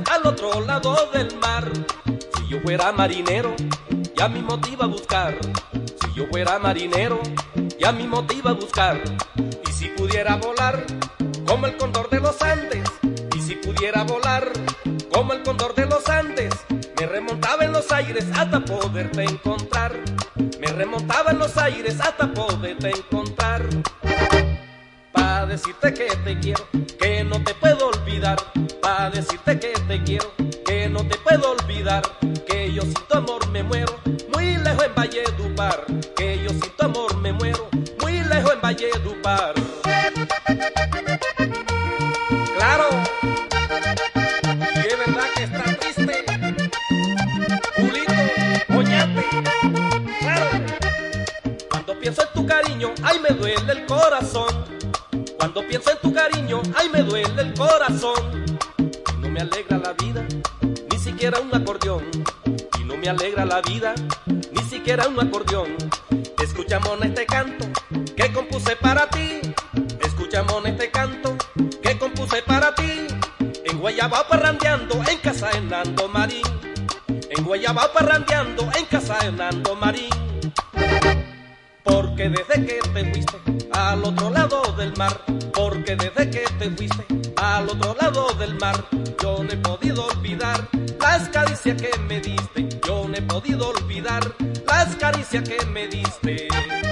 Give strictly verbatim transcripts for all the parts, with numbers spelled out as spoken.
al otro lado del mar. Si yo fuera marinero, ya mismo te iba a buscar. Si yo fuera marinero, ya mismo te iba a buscar. Y si pudiera volar como el cóndor de los Andes, y si pudiera volar como el cóndor de los Andes, me remontaba en los aires hasta poderte encontrar. Me remontaba en los aires hasta poderte encontrar. Pa' decirte que te quiero, que no te puedo olvidar. Pa' decirte que te quiero, que no te puedo olvidar. Que yo sin tu amor me muero, muy lejos en Valledupar. Que yo sin tu amor me muero, muy lejos en Valledupar. Claro, y es verdad que está triste, Julito, Oñate, claro. Cuando pienso en tu cariño, ay me duele el corazón. Cuando pienso en tu cariño, ay me duele el corazón. Y no me alegra la vida, ni siquiera un acordeón. Y no me alegra la vida, ni siquiera un acordeón. Escucha, mona, este canto que compuse para ti. Escucha, mona, este canto que compuse para ti. En Guayabao parrandeando, en casa de Hernando Marín. En Guayabao parrandeando, en casa de Hernando Marín. Porque desde que te fuiste al otro lado del mar, porque desde que te fuiste al otro lado del mar, yo no he podido olvidar las caricias que me diste. Yo no he podido olvidar las caricias que me diste.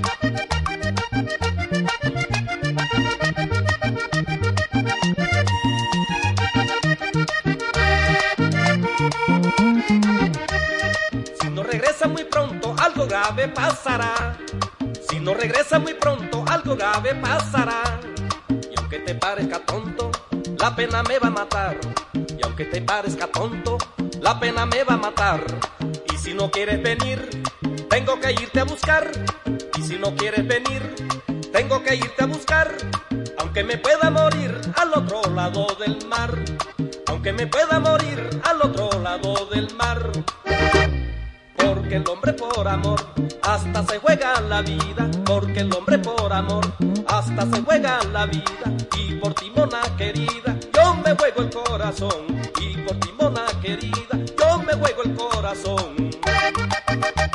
Si no regresa muy pronto, algo grave pasará. Si no regresa muy pronto, algo grave pasará. Y aunque te parezca tonto, la pena me va a matar. Y aunque te parezca tonto, la pena me va a matar. Y si no quieres venir, tengo que irte a buscar. Y si no quieres venir, tengo que irte a buscar. Aunque me pueda morir al otro lado del mar. Aunque me pueda morir al otro lado del mar. Porque el hombre por amor hasta se juega la vida. Porque el hombre por amor hasta se juega la vida. Y por ti, mona querida, yo me juego el corazón. Y por ti, mona querida, yo me juego el corazón.